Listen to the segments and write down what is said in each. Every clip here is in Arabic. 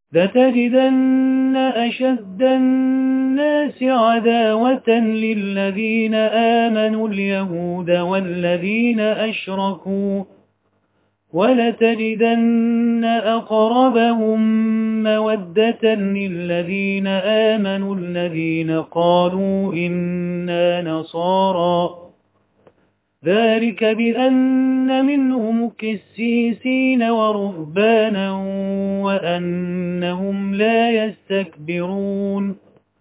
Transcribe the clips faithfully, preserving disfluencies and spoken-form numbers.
لتجدن أشد الناس عداوة للذين آمنوا اليهود والذين أشركوا ولتجدن أقربهم مودة للذين آمنوا الذين قالوا إنا نصارى ذلك بأن منهم كسيسين ورهبانا وأنهم لا يستكبرون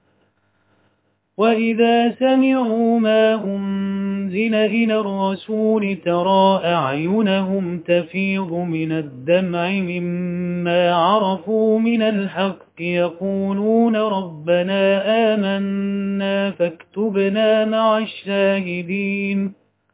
وإذا سمعوا ما أنزل إلى الرسول ترى أعينهم تفيض من الدمع مما عرفوا من الحق يقولون ربنا آمنا فاكتبنا مع الشاهدين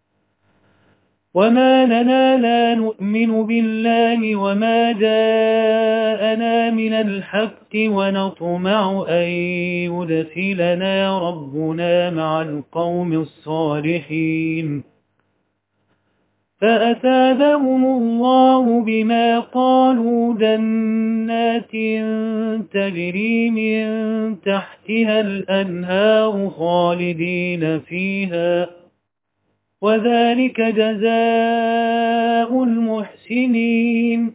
وما لنا لا نؤمن بالله وما جاءنا من الحق ونطمع أن يدخلنا ربنا مع القوم الصالحين فأثابهم الله بما قالوا جنات تجري من تحتها الأنهار خالدين فيها وذلك جزاء المحسنين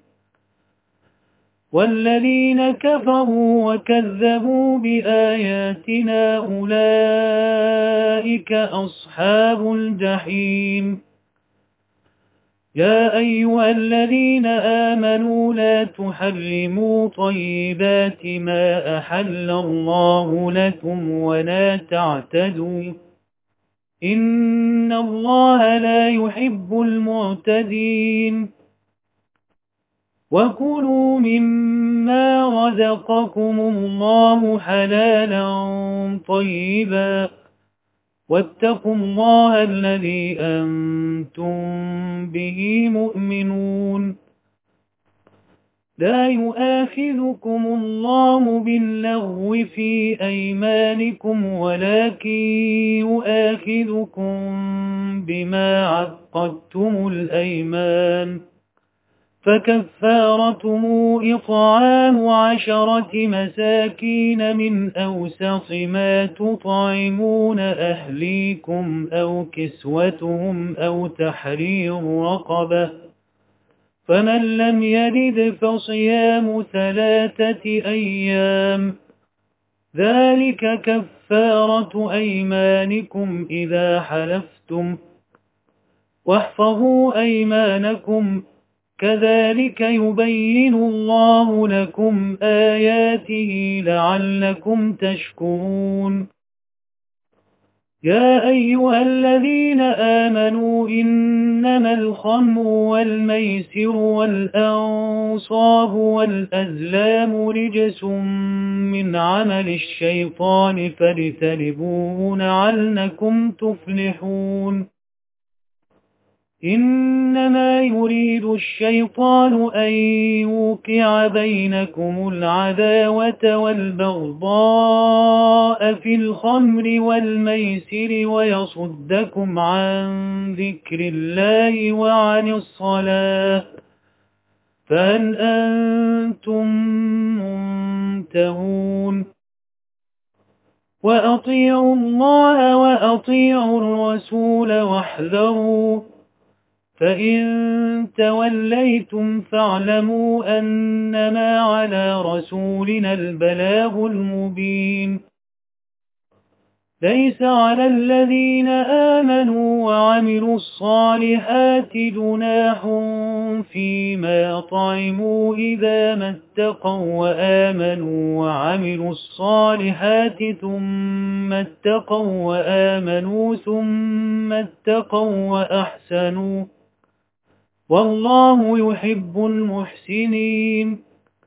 والذين كفروا وكذبوا بآياتنا أولئك أصحاب الجحيم يا أيها الذين آمنوا لا تحرموا طيبات ما أحل الله لكم ولا تعتدوا إن الله لا يحب المعتدين وكلوا مما رزقكم الله حلالا طيبا واتقوا الله الذي أنتم به مؤمنون لا يؤاخذكم الله باللغو في أيمانكم ولكن يؤاخذكم بما عقدتم الأيمان فكفارته إطعام عشرة مساكين من أوسط ما تطعمون أهليكم أو كسوتهم أو تحرير رقبة فمن لم يجد فصيام ثلاثة أيام ذلك كفارة أيمانكم إذا حلفتم واحفظوا أيمانكم كذلك يبين الله لكم آياته لعلكم تشكرون يا أيها الذين آمنوا إنما الخمر والميسر والأنصاب والأزلام رجس من عمل الشيطان فاجتنبوه لعلكم تفلحون إنما يريد الشيطان أن يوقع بينكم العداوة والبغضاء في الخمر والميسر ويصدكم عن ذكر الله وعن الصلاة فهل أنتم منتهون وأطيعوا الله وأطيعوا الرسول واحذروا فإن توليتم فاعلموا أنما على رسولنا البلاغ المبين ليس على الذين آمنوا وعملوا الصالحات جناح فيما طعموا إذا ما اتقوا وآمنوا وعملوا الصالحات ثم اتقوا وآمنوا ثم اتقوا وأحسنوا والله يحب المحسنين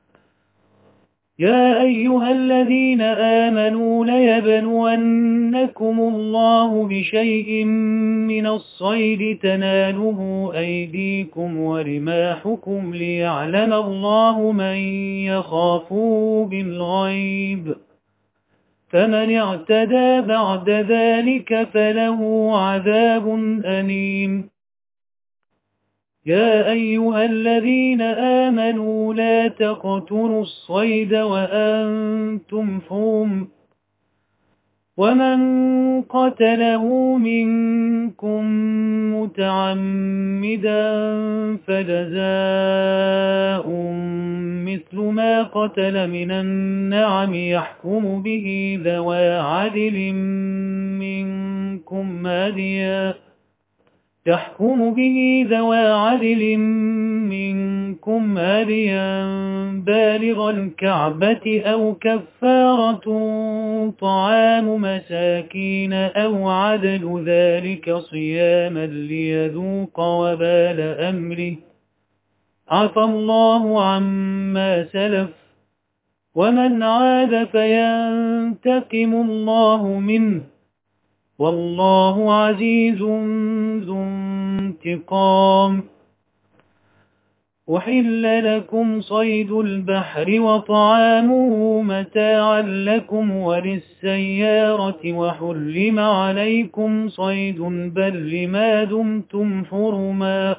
يا أيها الذين آمنوا ليبلونكم الله بشيء من الصيد تناله أيديكم ورماحكم ليعلم الله من يخافه بالغيب فمن اعتدى بعد ذلك فله عذاب أليم يا أيها الذين آمنوا لا تقتلوا الصيد وأنتم حرم ومن قتله منكم متعمدا فجزاء مثل ما قتل من النعم يحكم به ذوى عدل منكم هديا يحكم به ذوى عدل منكم هديا بالغ الكعبة أو كفارة طعام مساكين أو عدل ذلك صياما ليذوق وبال أمره عفى الله عما سلف ومن عاد فينتقم الله منه والله عزيز ذو انتقام. أحل لكم صيد البحر وطعامه متاعا لكم وللسيارة وحرم عليكم صيد البر ما دمتم حرما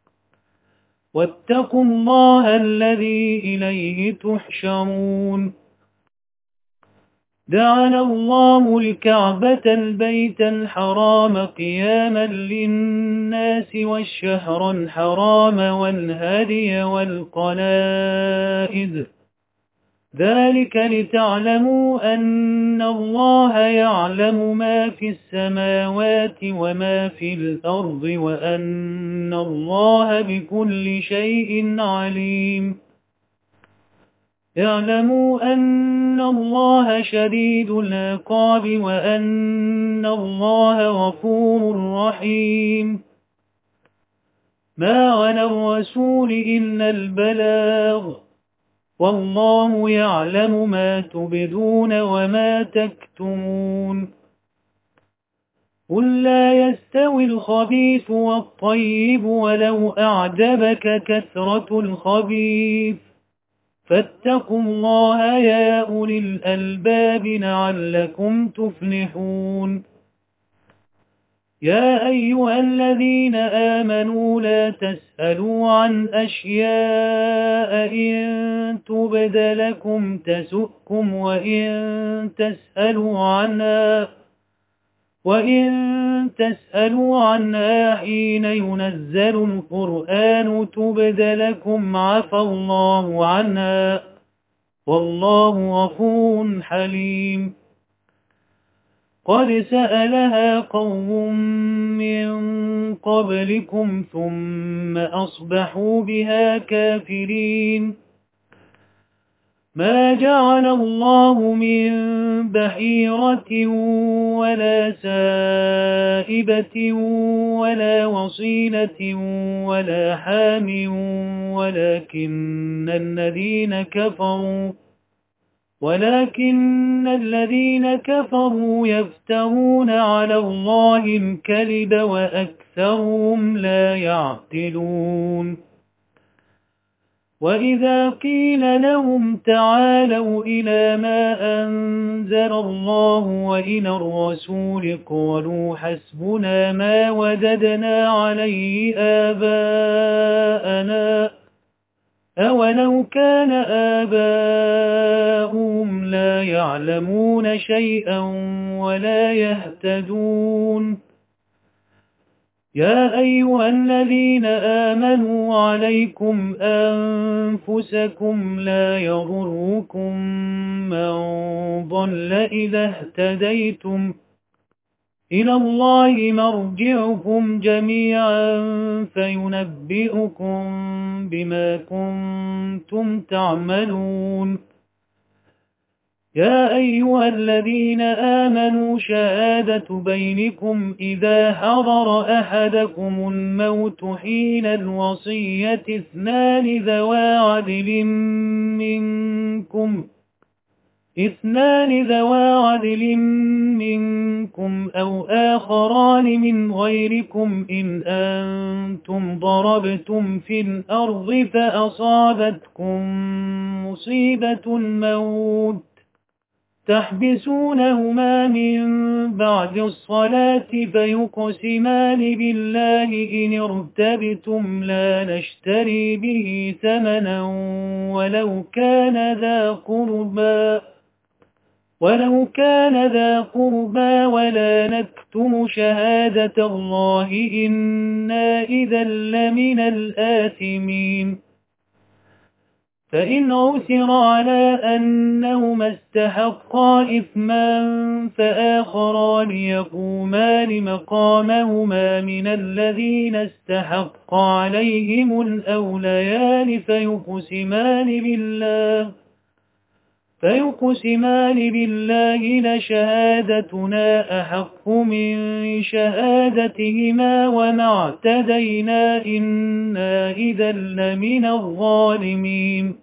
واتقوا الله الذي إليه تحشرون. جعل الله الكعبة البيت الحرام قياما للناس والشهر الحرام والهدي والقلائد ذلك لتعلموا أن الله يعلم ما في السماوات وما في الأرض وأن الله بكل شيء عليم. اعلموا أن الله شديد العقاب وأن الله غفور رحيم. ما على الرسول إلا البلاغ والله يعلم ما تبدون وما تكتمون. قل لا يستوي الخبيث والطيب ولو أعجبك كثرة الخبيث فاتقوا الله يا أولي الألباب لعلكم تفلحون. يا أيها الذين آمنوا لا تسألوا عن أشياء إن تبد لكم تسؤكم وإن تسألوا عنها وإن تسألوا عنها حين ينزل القرآن تبد لكم عفى الله عنها والله غفور حليم. قد سألها قوم من قبلكم ثم أصبحوا بها كافرين. ما جعل الله من بحيرة ولا سائبة ولا وصيلة ولا حام ولكن الذين كفروا ولكن الذين كفروا يفترون على الله الكذب وأكثرهم لا يعقلون. وإذا قيل لهم تعالوا إلى ما أنزل الله وإلى الرسول قالوا حسبنا ما وجدنا عليه آباءنا أولو كان آباؤهم لا يعلمون شيئا ولا يهتدون. يا أيها الذين آمنوا عليكم أنفسكم لا يضركم من ضل إذا اهتديتم إلى الله مرجعكم جميعا فينبئكم بما كنتم تعملون. يا أيها الذين آمنوا شهادة بينكم إذا حضر أحدكم الموت حين الوصية اثنان ذوى عدل منكم اثنان ذوى عدل منكم أو آخران من غيركم إن أنتم ضربتم في الأرض فأصابتكم مصيبة الموت تحبسونهما من بعد الصلاة فيقسمان بالله إن ارتبتم لا نشتري به ثمنا ولو كان ذا قربى ولو كان ذا قربى ولا نكتم شهادة الله إنا إذا لمن الآثمين. فإن عثر على أنهما استحقا إثما فآخران يقومان مقامهما من الذين استحق عليهم الأوليان فيقسمان بالله فيقسمان بالله لشهادتنا أحق من شهادتهما وما اعتدينا إنا إذا لمن الظالمين.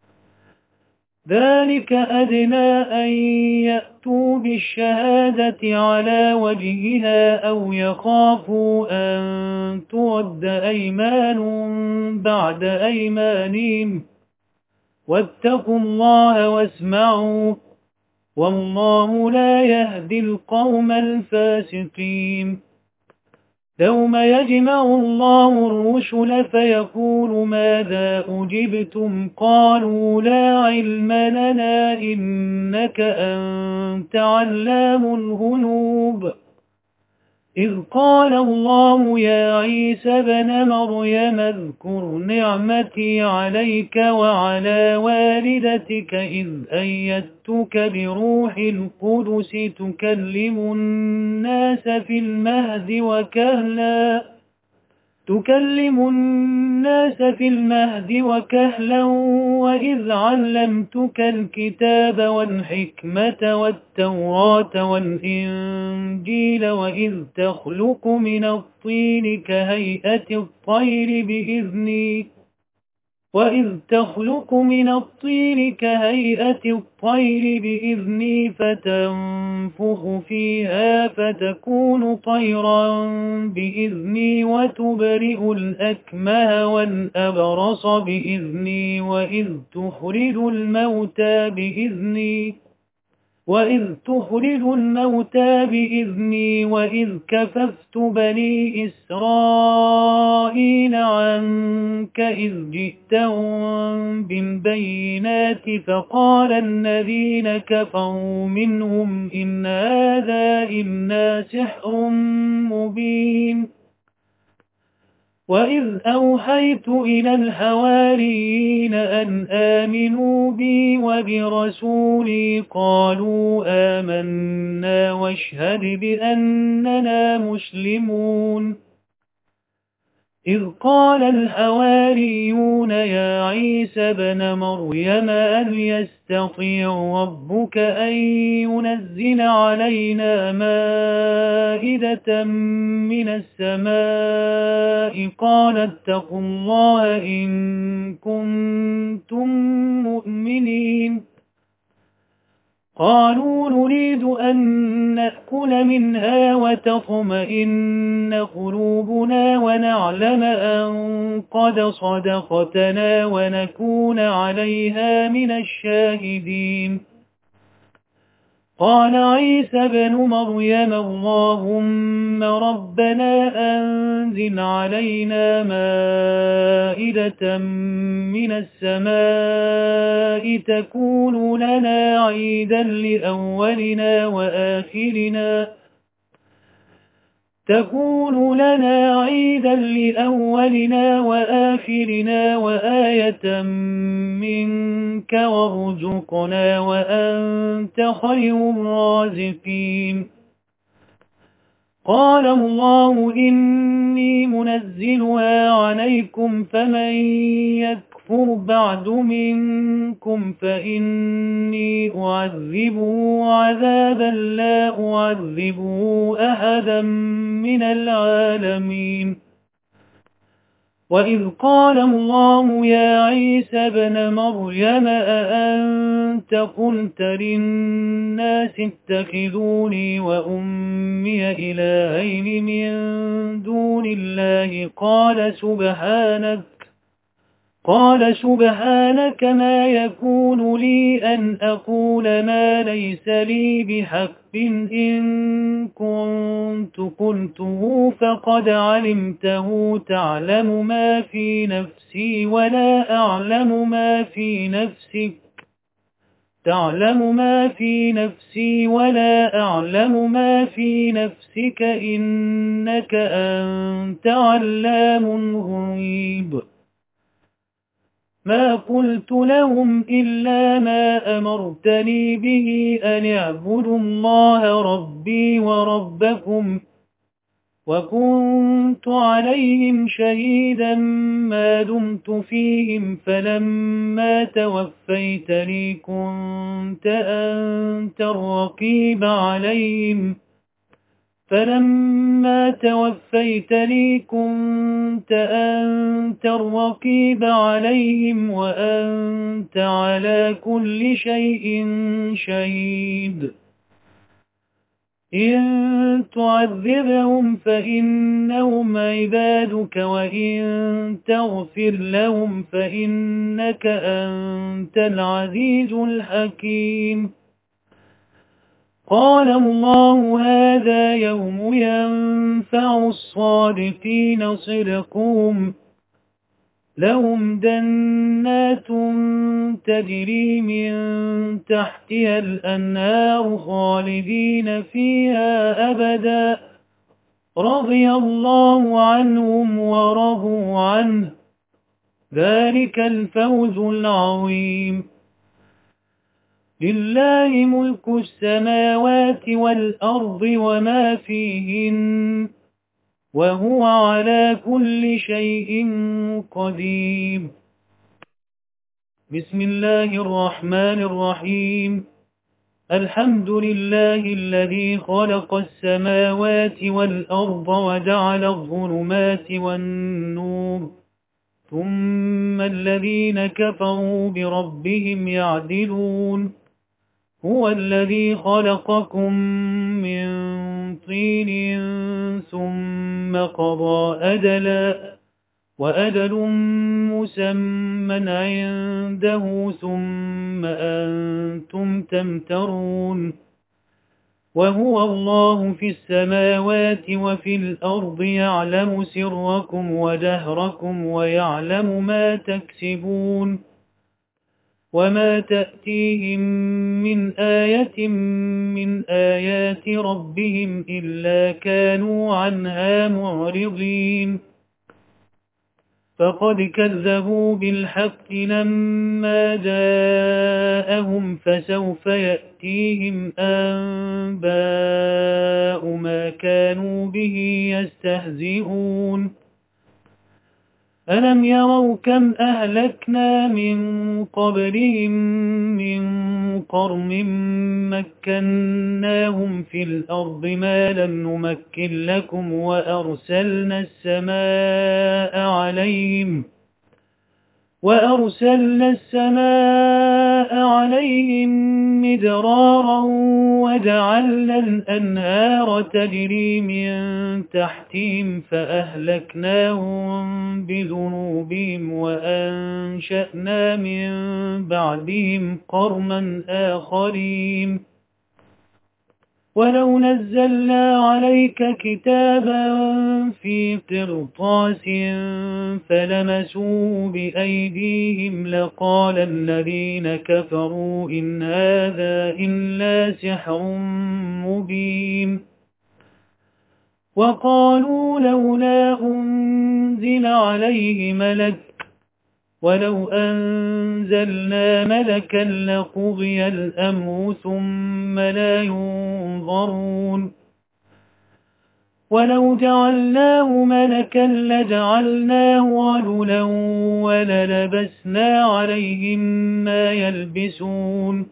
ذلك أدنى أن يأتوا بالشهادة على وجهها أو يخافوا أن ترد أيمان بعد أيمانهم واتقوا الله واسمعوا والله لا يهدي القوم الفاسقين. يوم يجمع الله الرسل فيقول ماذا أجبتم قالوا لا علم لنا إنك أنت علام الغيوب. إذ قال الله يا عيسى بن مريم اذكر نعمتي عليك وعلى والدتك إذ أيدتك بروح القدس تكلم الناس في المهد وكهلا تكلم الناس في المهد وكهلا وإذ علمتك الكتاب والحكمة والتوراة والإنجيل وإذ تخلق من الطين كهيئة الطير بإذني وإذ تخلق من الطين كهيئة الطير بإذني فتنفخ فيها فتكون طيرا بإذني وتبرئ الأكمه والأبرص بإذني وإذ تخرج الموتى بإذني وإذ تخرج الموتى بإذني وإذ كففت بني إسرائيل عنك إذ جئتهم بالبينات فقال الذين كفروا منهم إن هذا إلا سحر مبين. وإذ أوحيت إلى الحواريين أن آمنوا بي وبرسولي قالوا آمنا واشهد بأننا مسلمون. إذ قال الحواريون يا عيسى بن مريم هل يستطيع ربك أن ينزل علينا مائدة من السماء قال اتقوا الله إن كنتم مؤمنين. قالوا نريد أن نأكل منها وتطمئن قلوبنا ونعلم أن قد صدقتنا ونكون عليها من الشاهدين. قال عيسى بن مريم اللهم ربنا أنزل علينا مائدة من السماء تكون لنا عيدا لأولنا وآخرنا تكون لنا عيدا لأولنا وآخرنا وآية منك وارزقنا وأنت خير الرازقين. قال الله إني منزلها عليكم فمن يكفر بعد منكم فإني أعذبه عذابا لا أعذبه أحدا من العالمين. وإذ قال الله يا عيسى بن مريم أأنت قلت للناس اتخذوني وأمي إلهين من دون الله قال سبحانك قال سبحانك ما يكون لي أن أقول ما ليس لي بحق إن كنت قلته فقد علمته تعلم ما في نفسي ولا أعلم ما في نفسك تعلم ما في نفسي ولا أعلم ما في نفسك إنك أنت علام الغيوب ما قلت لهم إلا ما أمرتني به أن اعبدوا الله ربي وربكم وكنت عليهم شهيدا ما دمت فيهم فلما توفيتني كنت أنت الرقيب عليهم فلما توفيتني كنت أنت الرقيب عليهم وأنت على كل شيء شهيد إن تعذبهم فإنهم عبادك وإن تغفر لهم فإنك أنت العزيز الحكيم قال الله هذا يوم ينفع الصادقين صدقهم لهم جنات تجري من تحتها الأنهار خالدين فيها أبدا رضي الله عنهم ورضوا عنه ذلك الفوز العظيم لله ملك السماوات والأرض وما فيهن وهو على كل شيء قدير بسم الله الرحمن الرحيم الحمد لله الذي خلق السماوات والأرض وجعل الظلمات والنور ثم الذين كفروا بربهم يعدلون هو الذي خلقكم من طين ثم قضى أجلا وأجل مسمى عنده ثم أنتم تمترون وهو الله في السماوات وفي الأرض يعلم سركم وجهركم ويعلم ما تكسبون وما تأتيهم من آية من آيات ربهم إلا كانوا عنها معرضين فقد كذبوا بالحق لما جاءهم فسوف يأتيهم أنباء ما كانوا به يستهزئون ألم يروا كم أهلكنا من قبلهم من قرن مكناهم في الأرض ما لم نمكن لكم وأرسلنا السماء عليهم وأرسلنا السماء عليهم مدرارا وجعلنا الأنهار تجري من تحتهم فأهلكناهم بذنوبهم وأنشأنا من بعدهم قرنا آخرين ولو نزلنا عليك كتابا في قرطاس فلمسوه بأيديهم لقال الذين كفروا إن هذا إلا سحر مبين وقالوا لولا أنزل عليه ملك ولو أنزلنا ملكا لقضي الأمر ثم لا ينظرون ولو جعلناه ملكا لجعلناه رجلا وللبسنا عليهم ما يلبسون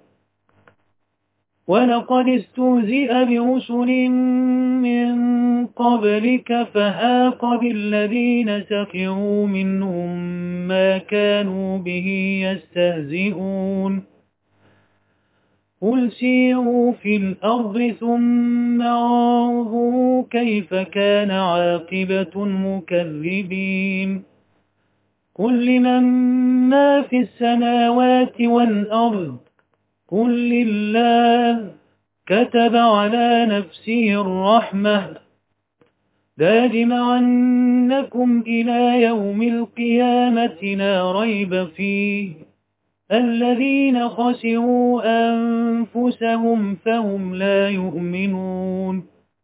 ولقد استهزئ برسل من قبلك فحاق بالذين سخروا منهم ما كانوا به يستهزئون قل سيروا في الأرض ثم انظروا كيف كان عاقبة المكذبين قل لمن ما في السماوات والأرض قل لله كتب على نفسه الرحمة ليجمعنكم إلى يوم القيامة لا ريب فيه الذين خسروا أنفسهم فهم لا يؤمنون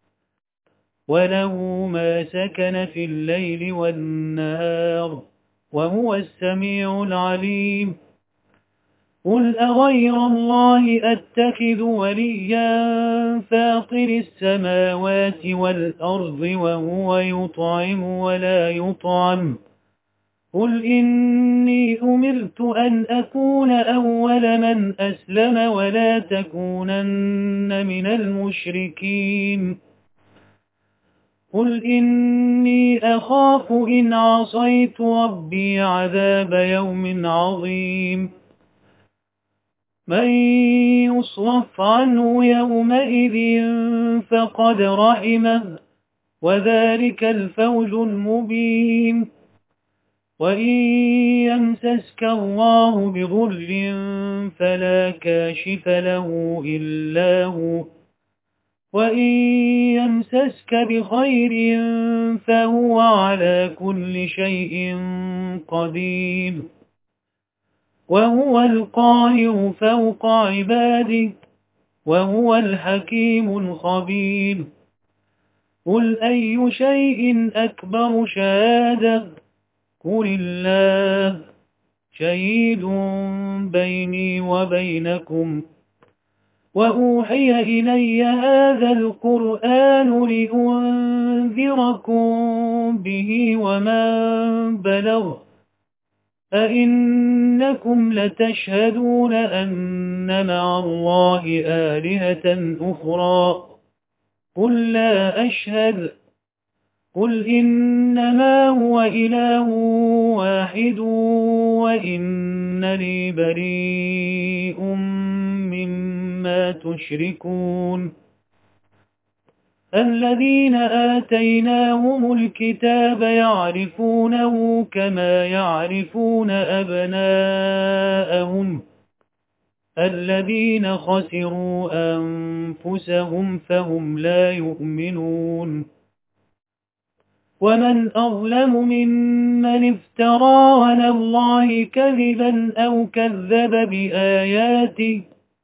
وله ما سكن في الليل والنهار وهو السميع العليم قل أغير الله أتخذ وليا فاطر السماوات والأرض وهو يطعم ولا يطعم قل إني أمرت أن أكون أول من أسلم ولا تكونن من المشركين قل إني أخاف إن عصيت ربي عذاب يوم عظيم من يصرف عنه يومئذ فقد رحمه وذلك الفوز المبين وإن يمسسك الله بضر فلا كاشف له إلا هو وإن يمسسك بخير فهو على كل شيء قدير وهو القاهر فوق عباده وهو الحكيم الخبير قل أي شيء أكبر شهادة قل الله شهيد بيني وبينكم وأوحي إلي هذا القرآن لأنذركم به ومن بلغ أئنكم لتشهدون أن مع الله آلهة أخرى قل لا أشهد قل إنما هو إله واحد وإنني بريء مما تشركون الذين آتيناهم الكتاب يعرفونه كما يعرفون أبناءهم الذين خسروا أنفسهم فهم لا يؤمنون ومن أظلم ممن افترى على الله كذبا أو كذب بآياته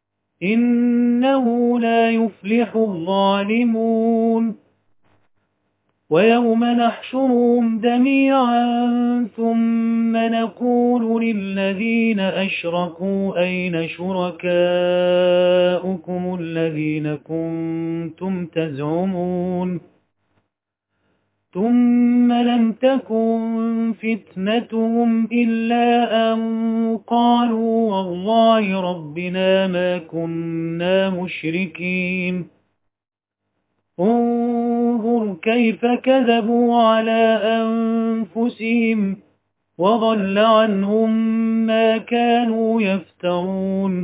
إنه لا يفلح الظالمون ويوم نحشرهم جميعا ثم نقول للذين أشركوا أين شركاؤكم الذين كنتم تزعمون ثم لم تكن فتنتهم إلا أن قالوا والله ربنا ما كنا مشركين انظر كيف كذبوا على أنفسهم وضل عنهم ما كانوا يفترون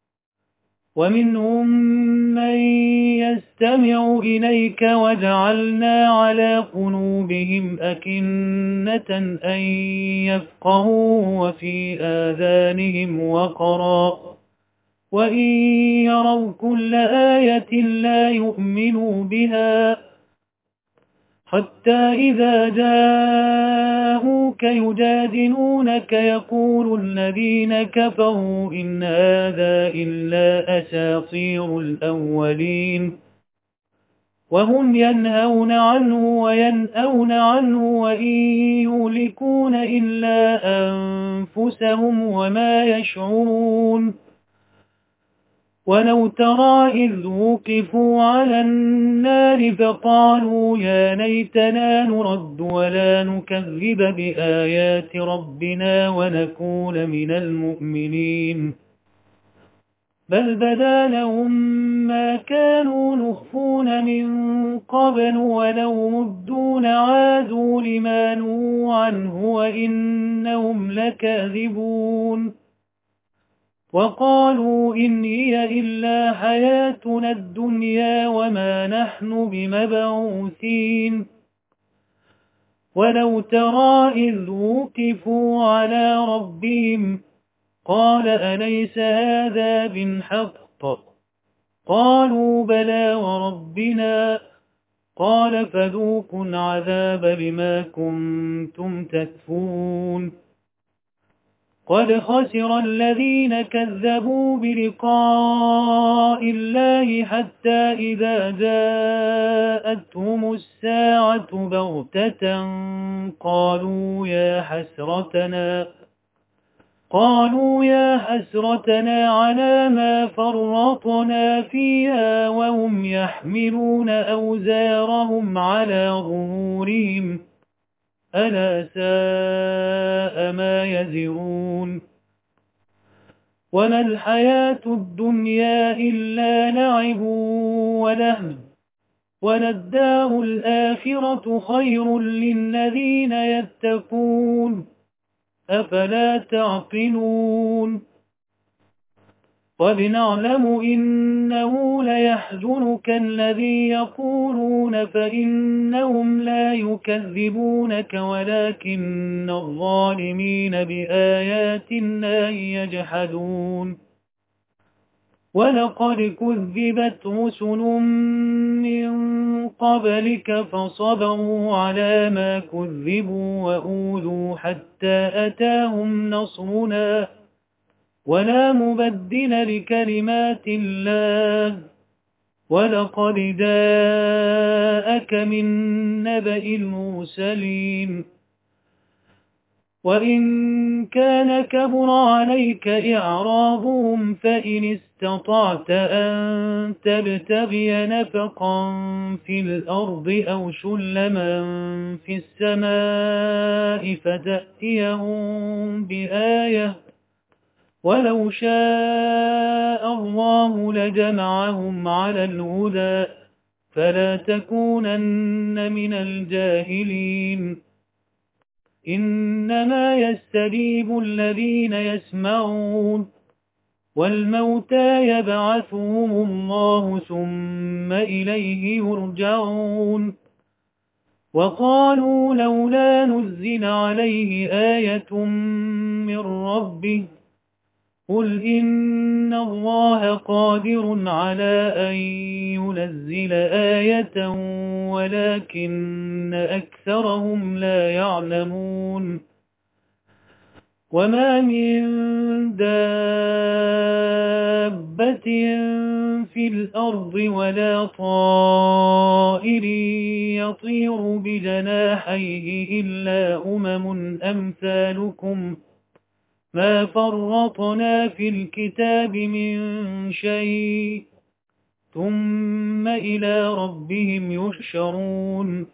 ومنهم من يستمع إليك وجعلنا على قلوبهم أكنة أن يفقهوا وفي آذانهم وقرا وإن يروا كل آية لا يؤمنوا بها حتى إذا جاءوك يجادلونك يقول الذين كفروا إن هذا إلا أساطير الأولين وهم ينهون عنه وينأون عنه وإن يهلكون إلا أنفسهم وما يشعرون ولو ترى إذ وقفوا على النار فقالوا يا ليتنا نرد ولا نكذب بآيات ربنا ونكون من المؤمنين بل بدا لهم ما كانوا نخفون من قبل ولو مدوا لعادوا لما نهوا عنه وإنهم لكاذبون وقالوا إن هي إلا حياتنا الدنيا وما نحن بمبعوثين ولو ترى إذ وقفوا على ربهم قال أليس هذا بالحق قالوا بلى وربنا قال فذوقوا العذاب بما كنتم تكفرون قد خسر الذين كذبوا بلقاء الله حتى إذا جاءتهم الساعة بغتة قالوا يا حسرتنا قالوا يا حسرتنا على ما فرطنا فيها وهم يحملون أوزارهم على ظهورهم ألا ساء ما يزرون وما الحياة الدنيا إلا لعب ولهو وللدار الآخرة خير للذين يتقون أفلا تعقلون قد نعلم إنه ليحزنك الذي يقولون فإنهم لا يكذبونك ولكن الظالمين بآيات الله يجحدون ولقد كذبت رسل من قبلك فصبروا على ما كذبوا وأوذوا حتى أتاهم نصرنا ولا مبدل لكلمات الله ولقد جاءك من نبأ المرسلين وإن كان كبر عليك إعراضهم فإن استطعت أن تبتغي نفقا في الأرض أو سلما في السماء فتأتيهم بآية ولو شاء الله لجمعهم على الهدى فلا تكونن من الجاهلين إنما يستجيب الذين يسمعون والموتى يبعثهم الله ثم إليه يرجعون وقالوا لولا نزل عليه آية من ربه قل إن الله قادر على أن ينزل آية ولكن أكثرهم لا يعلمون وما من دابة في الأرض ولا طائر يطير بجناحيه إلا أمم أمثالكم ما فرطنا في الكتاب من شيء ثم إلى ربهم يحشرون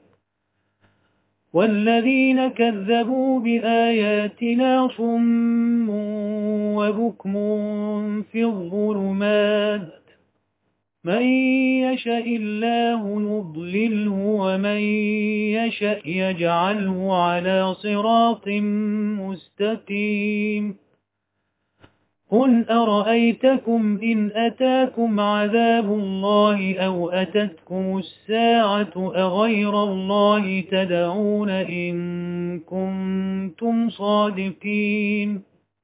والذين كذبوا بآياتنا صم وبكم في الظلمات من يشاء الله يضلله ومن يشاء يجعله على صراط مستقيم قل أرأيتكم إن أتاكم عذاب الله أو أتتكم الساعة أغير الله تدعون إن كنتم صادقين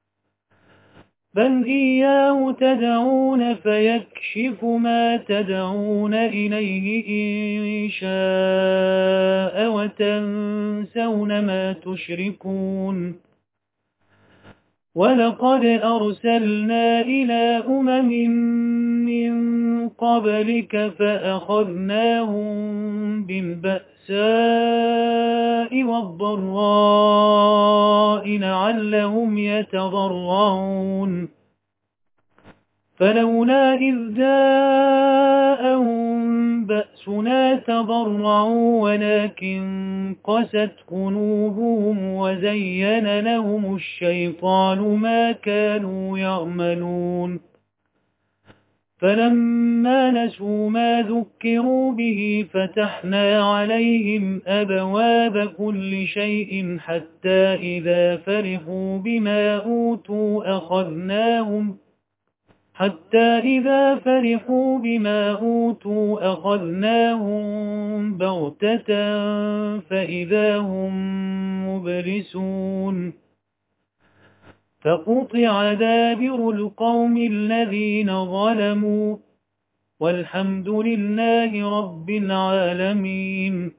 بل إياه تدعون فيكشف ما تدعون إليه إن شاء وتنسون ما تشركون ولقد أرسلنا إلى أمم من قبلك فأخذناهم بالبأساء والضراء لعلهم يتضرعون فلولا إذ جاءهم بأسنا تضرعوا ولكن قست قلوبهم وزين لهم الشيطان ما كانوا يعملون فلما نسوا ما ذكروا به فتحنا عليهم أبواب كل شيء حتى إذا فرحوا بما أوتوا أخذناهم حتى إذا فرحوا بما أوتوا أخذناهم بغتة فإذا هم مبلسون فقطع دابر القوم الذين ظلموا والحمد لله رب العالمين.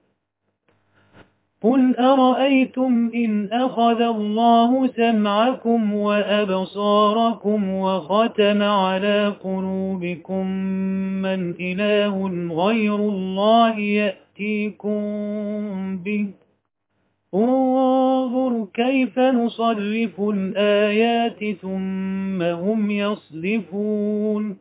قل أرأيتم إن أخذ الله سمعكم وأبصاركم وختم على قلوبكم من إله غير الله يأتيكم به انظر كيف نصرف الآيات ثم هم يصدفون.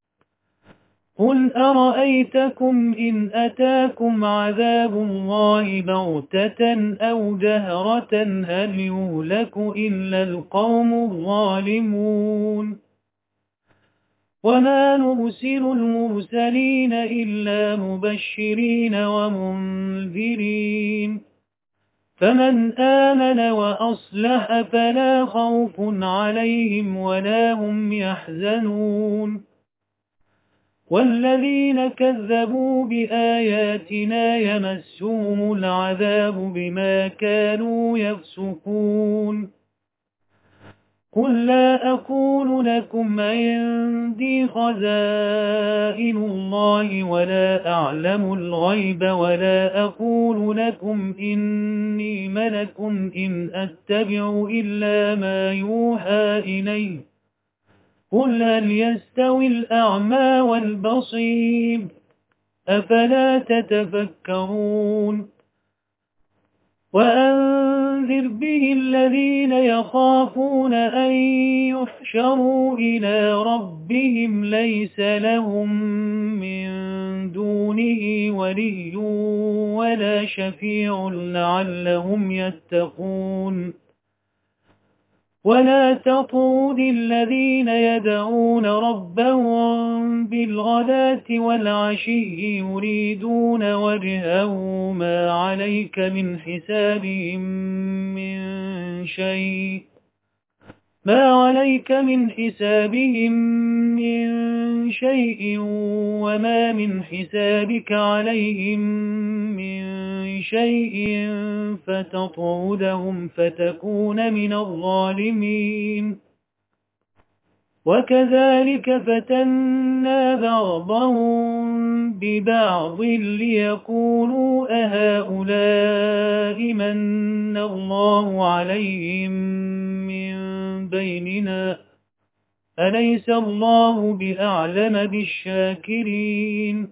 قل أرأيتكم إن أتاكم عذاب الله بغتة أو جهرة هل يهلك إلا القوم الظالمون. وما نرسل المرسلين إلا مبشرين ومنذرين فمن آمن وأصلح فلا خوف عليهم ولا هم يحزنون. والذين كذبوا بآياتنا يمسهم العذاب بما كانوا يفسقون. قل لا أقول لكم عندي خزائن الله ولا أعلم الغيب ولا أقول لكم إني ملك إن أتبع إلا ما يوحى إلي. قل هل يستوي الأعمى والبصير أفلا تتفكرون. وأنذر به الذين يخافون أن يحشروا إلى ربهم ليس لهم من دونه ولي ولا شفيع لعلهم يتقون. ولا تطرد الذين يدعون ربهم بالغداة والعشي يريدون وجهه ما عليك من حسابهم من شيء ما عليك من حسابهم من شيء وما من حسابك عليهم من شيء فتطردهم فتكون من الظالمين. وكذلك فتنا بعضهم ببعض ليقولوا أهؤلاء من الله عليهم من بيننا أليس الله بأعلم بالشاكرين.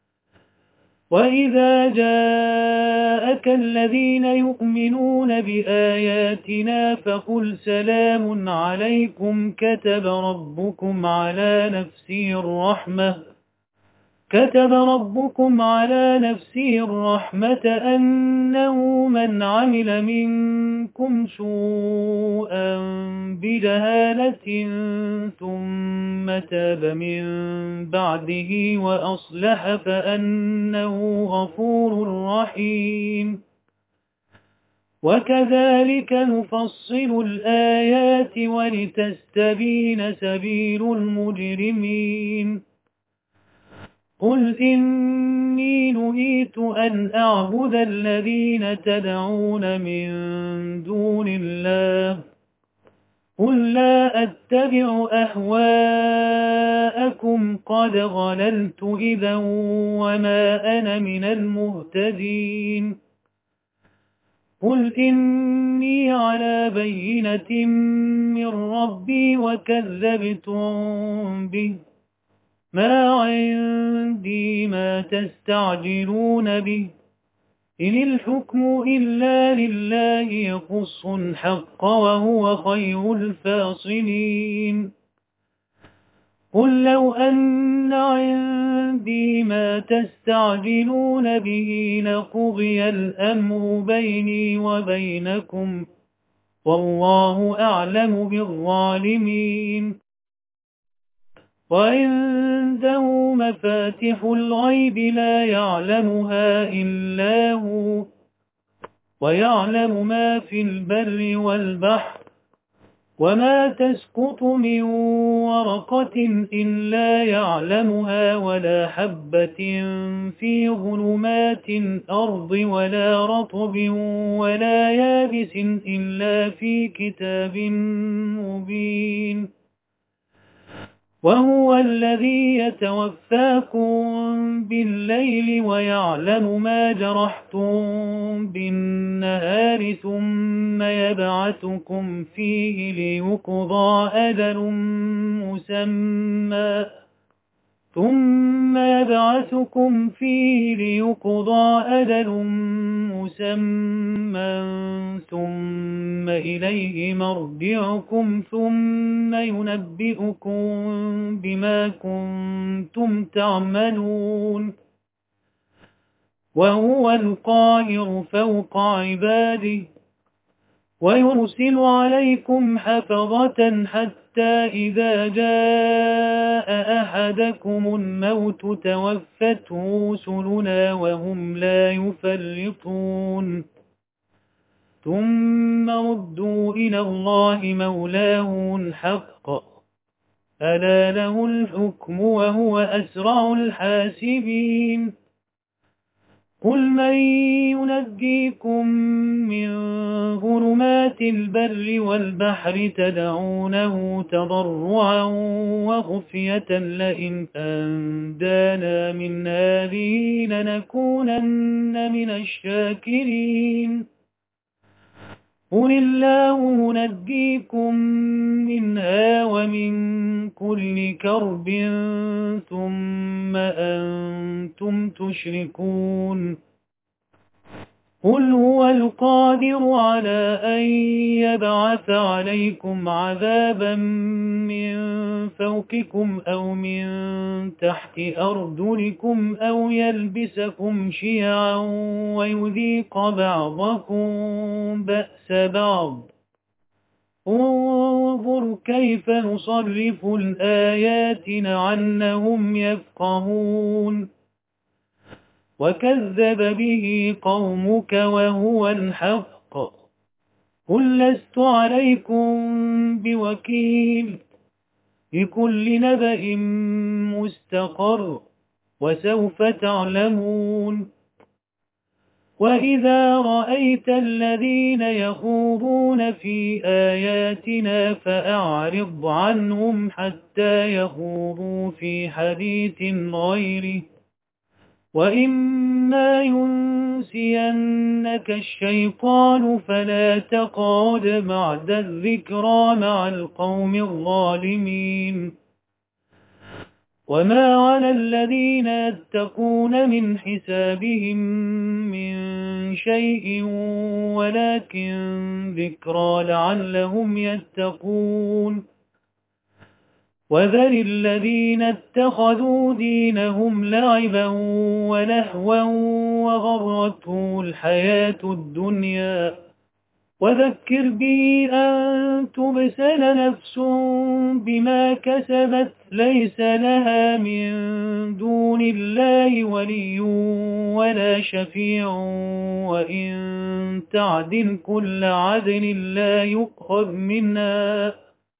وإذا جاءك الذين يؤمنون بآياتنا فقل سلام عليكم كتب ربكم على نفسه الرحمة كتب ربكم على نفسه الرحمة أنه من عمل منكم سوءا بجهالة ثم تاب من بعده وأصلح فأنه غفور رحيم. وكذلك نفصل الآيات ولتستبين سبيل المجرمين. قل إني نهيت أن أعبد الذين تدعون من دون الله قل لا أتبع أهواءكم قد ضللت إذا وما أنا من المهتدين. قل إني على بينة من ربي وكذبتم به ما عندي ما تستعجلون به إن الحكم إلا لله يقص الحق وهو خير الفاصلين. قل لو أن عندي ما تستعجلون به لقضي الأمر بيني وبينكم والله أعلم بالظالمين. وعنده مفاتح الغيب لا يعلمها إلا هو ويعلم ما في البر والبحر وما تسقط من ورقة إلا يعلمها ولا حبة في ظلمات الأرض ولا رطب ولا يابس إلا في كتاب مبين وهو الذي يتوفاكم بالليل ويعلم ما جرحتم بالنهار ثم يبعثكم فيه ليقضى أجل مسمى ثم يبعثكم فيه ليقضى أجل مسمى ثم إليه مرجعكم ثم ينبئكم بما كنتم تعملون وهو القاهر فوق عباده ويرسل عليكم حفظة حتى إذا جاء أحدكم الموت توفته رسلنا وهم لا يفرطون ثم ردوا إلى الله مولاهم الحق ألا له الحكم وهو أسرع الحاسبين قل من ينجيكم من ظلمات البر والبحر تدعونه تضرعا وخفية لئن أنجانا من هذه لنكونن من الشاكرين قل الله ينجيكم منها ومن كل كرب ثم أنتم تشركون قل هو القادر على أن يبعث عليكم عذابا من فوقكم أو من تحت أرجلكم أو يلبسكم شيعا ويذيق بعضكم بأس بعض انظر كيف نصرف الآيات لعلهم يفقهون وكذب به قومك وهو الحق قل لست عليكم بوكيل لكل نبأ مستقر وسوف تعلمون وإذا رأيت الذين يخوضون في آياتنا فأعرض عنهم حتى يخوضوا في حديث غيره وإما ينسينك الشيطان فلا تقعد بعد الذكرى مع القوم الظالمين وما على الذين يتقون من حسابهم من شيء ولكن ذكرى لعلهم يتقون وذر الذين اتخذوا دينهم لعبا ولهوا وغرتهم الحياة الدنيا وذكر به أن تبسل نفس بما كسبت ليس لها من دون الله ولي ولا شفيع وإن تعدل كل عدل لا يؤخذ منها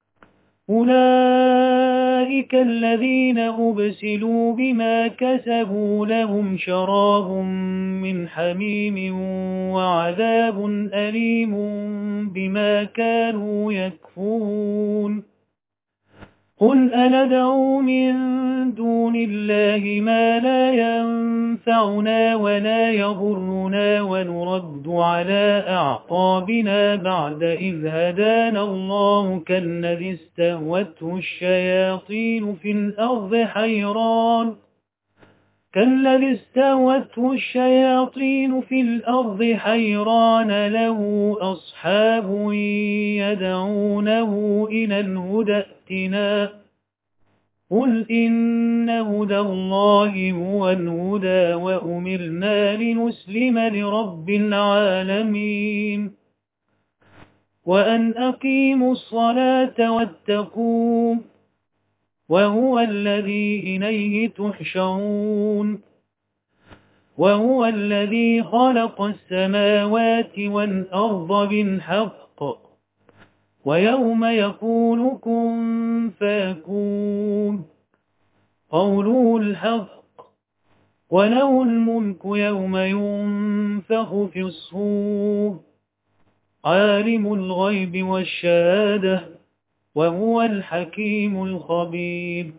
أولئك الذين أبسلوا بما كسبوا لهم شراب من حميم وعذاب أليم بما كانوا يكفرون قل أندعو من دون الله ما لا ينفعنا ولا يضرنا ونرد على أعقابنا بعد إذ هدانا الله كالذي استهوته الشياطين في الأرض حيران كالذي استهوته الشياطين في الأرض حيران له أصحاب يدعونه إلى الهدى ائتنا قل إن هدى الله هو الهدى وأمرنا لنسلم لرب العالمين وأن أقيموا الصلاة واتقوه وهو الذي إليه تحشرون وهو الذي خلق السماوات والأرض بالحق ويوم يقول كن فيكون قوله الحق وله الملك يوم ينفخ في الصور عالم الغيب والشهادة وهو الحكيم الخبير.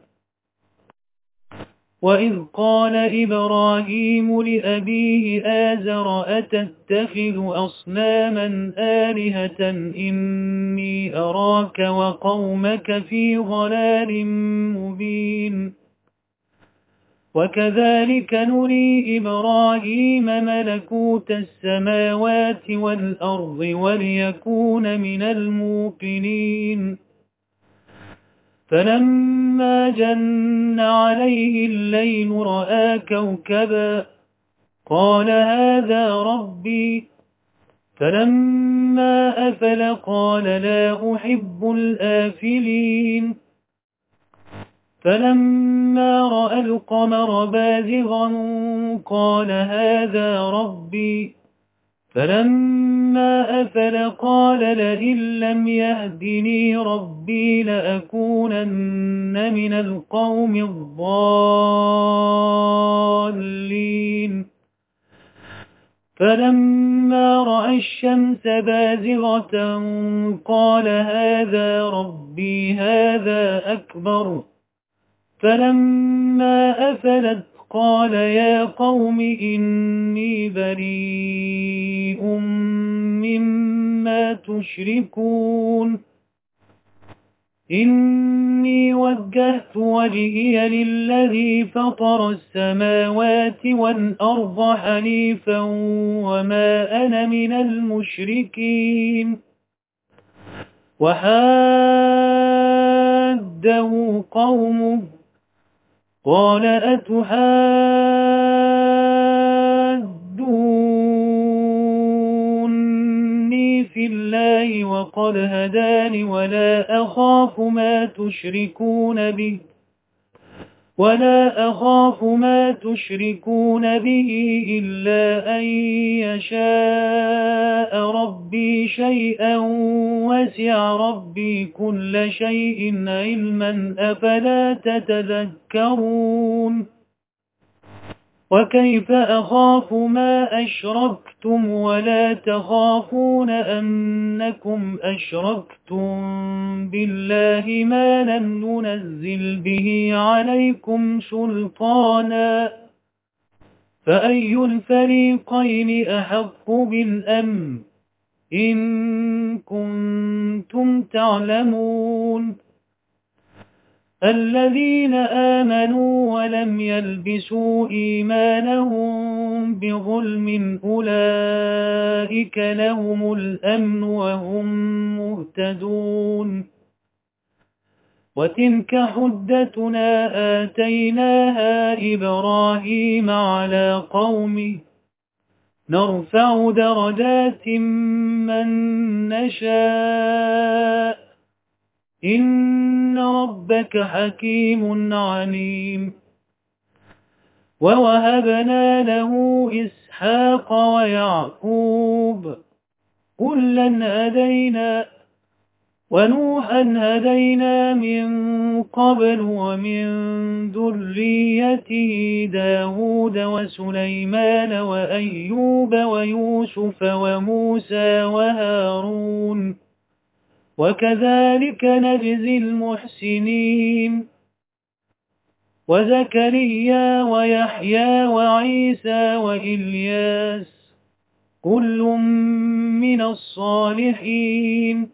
وإذ قال إبراهيم لأبيه آزر أتتخذ أصناما آلهة إني أراك وقومك في ضلال مبين. وكذلك نري إبراهيم ملكوت السماوات والأرض وليكون من الموقنين. فلما جن عليه الليل رأى كوكبا قال هذا ربي فلما أفل قال لا أحب الآفلين. فلما رأى القمر بازغا قال هذا ربي فلما أفل قال لئن لم يهدني ربي لأكونن من القوم الضالين. فلما رأى الشمس بازغة قال هذا ربي هذا أكبر. فلما أفلت قال يا قوم إني بريء مما تشركون إني وجهت وجهي للذي فطر السماوات والأرض حنيفا وما أنا من المشركين. وحاده قومه قال أتحاجوني في الله وقد هداني ولا أخاف ما تشركون به ولا أخاف ما تشركون به إلا أن يشاء ربي شيئا وسع ربي كل شيء علما أفلا تتذكرون. وكيف أخاف ما أشركتم ولا تخافون أنكم أشركتم بالله ما لم ينزل به عليكم سلطانا فأي الفريقين أحق بالأمن إن كنتم تعلمون. الذين آمنوا ولم يلبسوا إيمانهم بظلم أولئك لهم الأمن وهم مهتدون. وتلك حجتنا آتيناها إبراهيم على قومه نرفع درجات من نشاء إن ربك حكيم عليم. ووهبنا له إسحاق ويعقوب كلا هدينا ونوحا هدينا من قبل ومن ذريته داود وسليمان وأيوب ويوسف وموسى وهارون وكذلك نجزي المحسنين. وزكريا ويحيى وعيسى وإلياس كل من الصالحين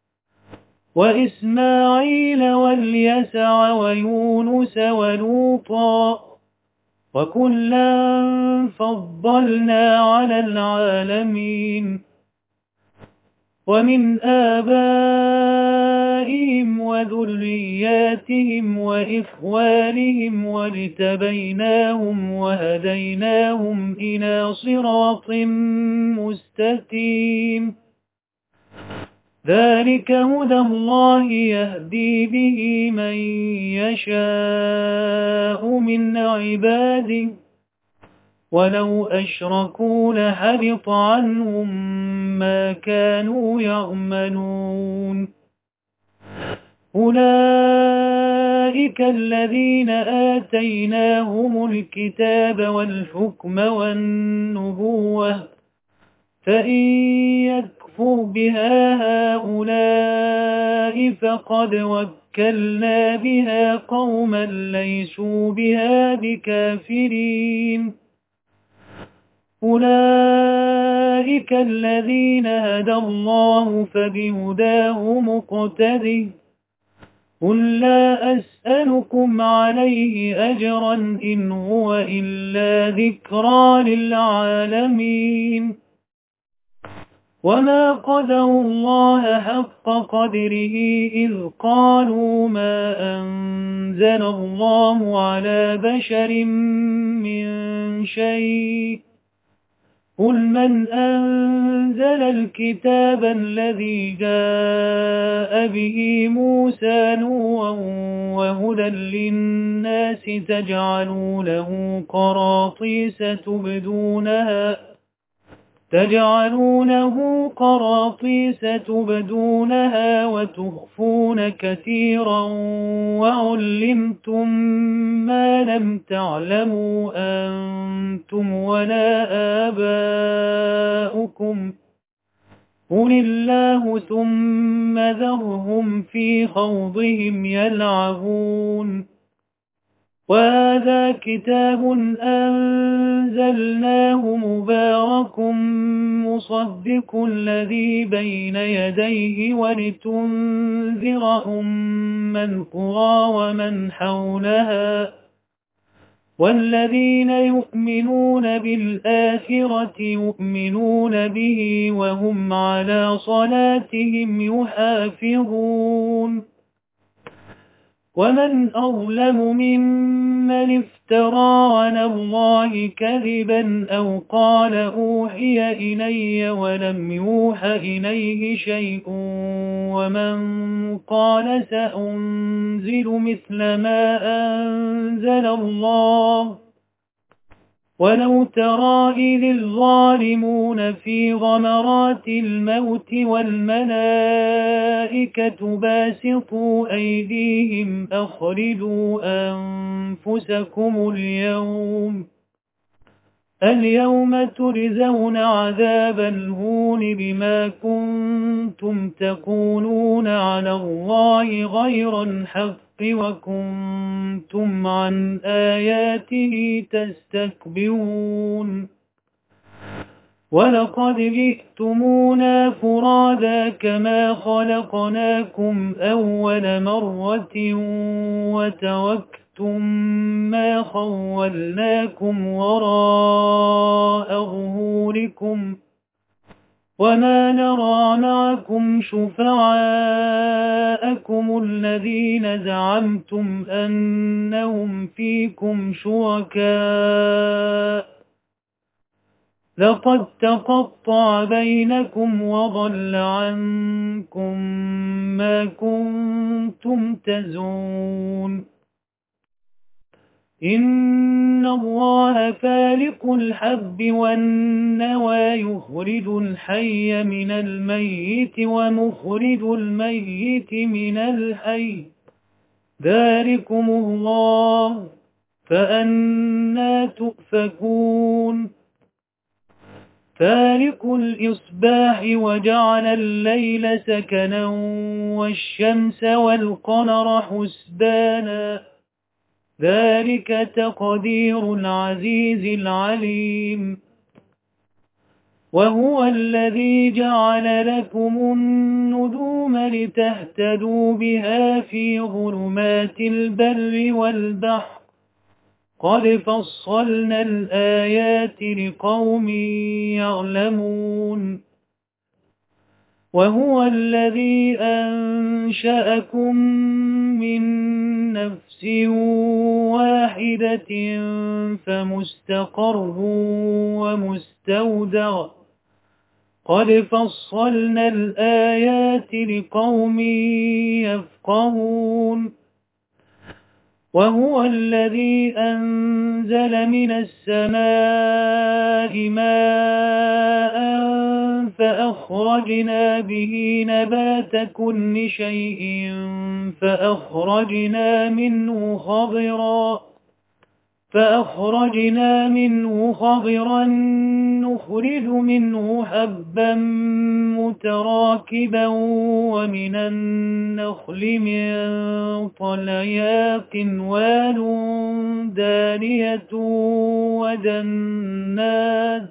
وإسماعيل واليسع ويونس ولوطا وكلا فضلنا على العالمين. ومن آبائهم وذرياتهم وإخوانهم واجتبيناهم وهديناهم إلى صراط مستقيم. ذلك هدى الله يهدي به من يشاء من عباده ولو أشركوا لحبط عنهم ما كانوا يعملون. أولئك الذين آتيناهم الكتاب والحكم والنبوة فإن يكفر بها هؤلاء فقد وكلنا بها قوما ليسوا بها بكافرين أولئك الذين هدى الله فبهداه مقتده قل لا أسألكم عليه أجرا إن هو إلا ذكرى للعالمين وما قدروا الله حق قدره إذ قالوا ما أنزل الله على بشر من شيء قل من أنزل الكتاب الذي جاء به موسى نورا وهدى للناس تجعلونه قراطيس تبدونها تجعلونه قراطيس تبدونها وتخفون كثيرا وعلمتم ما لم تعلموا أنتم ولا آباؤكم قل الله ثم ذرهم في خوضهم يلعبون وهذا كتاب أنزلناه مبارك مصدق الذي بين يديه ولتنذر أم القرى ومن حولها والذين يؤمنون بالآخرة يؤمنون به وهم على صلاتهم يحافظون ومن أظلم ممن افترى على الله كذبا أو قال أوحي إلي ولم يوح إليه شيء ومن قال سأنزل مثل ما أنزل الله ولو ترى إذ الظالمون في غمرات الموت والملائكة باسطوا أيديهم أخرجوا أنفسكم اليوم اليوم تجزون عذاب الهون بما كنتم تقولون على الله غير الحق وكنتم عن آياته تستكبرون ولقد جئتمونا فرادا كما خلقناكم أول مرة وتركتم ما خولناكم وراء ظهوركم وما نرى معكم شفعاءكم الذين زعمتم أنهم فيكم شركاء لقد تقطع بينكم وضل عنكم ما كنتم تزعمون إن الله فالق الحب والنوى يخرج الحي من الميت ومخرج الميت من الحي ذلكم الله فأنى تؤفكون فالق الإصباح وجعل الليل سكنا والشمس والقمر حسبانا ذلك تقدير العزيز العليم وهو الذي جعل لكم النجوم لتهتدوا بها في ظلمات البر والبحر قد فصلنا الآيات لقوم يعلمون وهو الذي أنشأكم من نفس واحدة فمستقر ومستودع قد فصلنا الآيات لقوم يفقهون وهو الذي أنزل من السماء ماء فأخرجنا به نبات كل شيء فأخرجنا منه خضرا فأخرجنا منه خضرا نخرج منه حبا متراكبا ومن النخل من طلعها قنوان دانية وجنات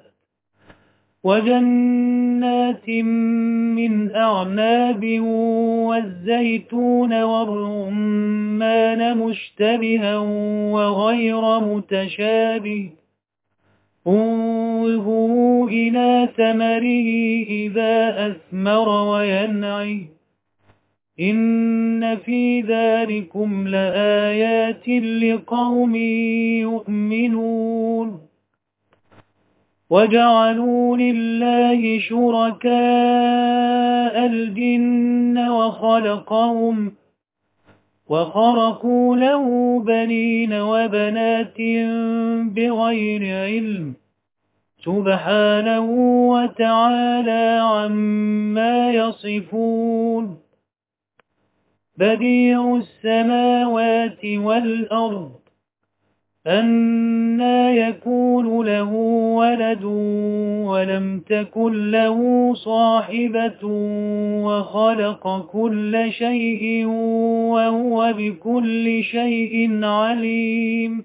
وجنات من أعناب والزيتون والرمان مشتبها وغير متشابه انظروا إلى ثمره إذا أثمر وينعه إن في ذلكم لآيات لقوم يؤمنون وجعلوا لله شركاء الجن وخلقهم وخرقوا له بنين وبنات بغير علم سبحانه وتعالى عما يصفون بديع السماوات والأرض أنى يكون له ولد ولم تكن له صاحبة وخلق كل شيء وهو بكل شيء عليم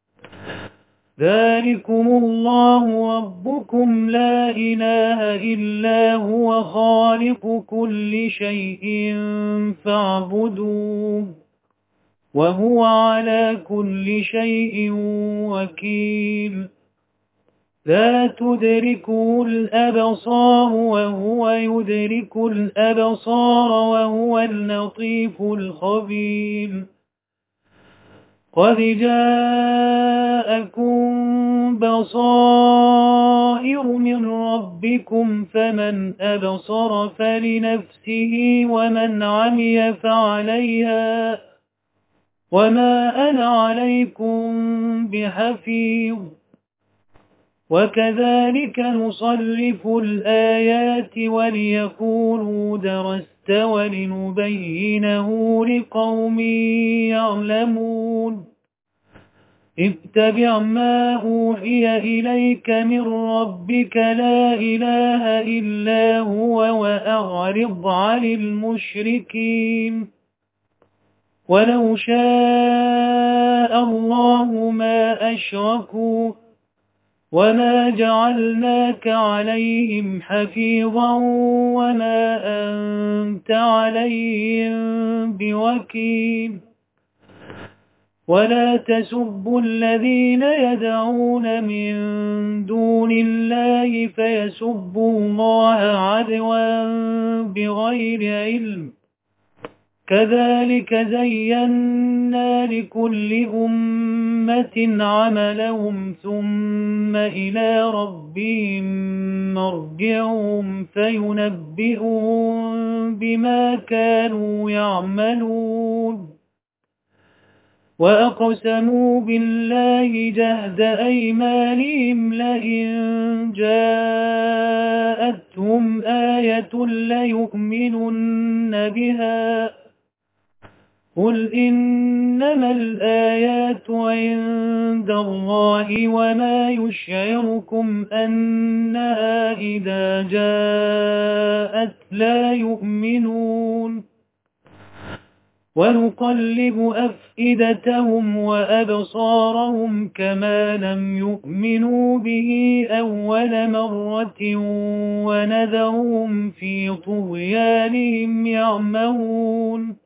ذلكم الله ربكم لا إله إلا هو خالق كل شيء فاعبدوه وهو على كل شيء وكيل لا تدركه الأبصار وهو يدرك الأبصار وهو اللطيف الخبير قد جاءكم بصائر من ربكم فمن أبصر فلنفسه ومن عمي فعليها وما أنا عليكم بحفيظ وكذلك نصرف الآيات وليقولوا درست ولنبينه لقوم يعلمون اتبع ما أوحي إليك من ربك لا إله إلا هو وأعرض عن المشركين ولو شاء الله ما أشركوا وما جعلناك عليهم حفيظا وما أنت عليهم بوكيل ولا تسبوا الذين يدعون من دون الله فيسبوا الله عدوا بغير علم كذلك زينا لكل أمة عملهم ثم إلى ربهم مرجعهم فينبئهم بما كانوا يعملون وأقسموا بالله جهد أيمانهم لئن جاءتهم آية ليؤمنن بها قل إنما الآيات عند الله وما يشعركم أنها إذا جاءت لا يؤمنون ونقلب أفئدتهم وأبصارهم كما لم يؤمنوا به أول مرة ونذرهم في طغيانهم يعمهون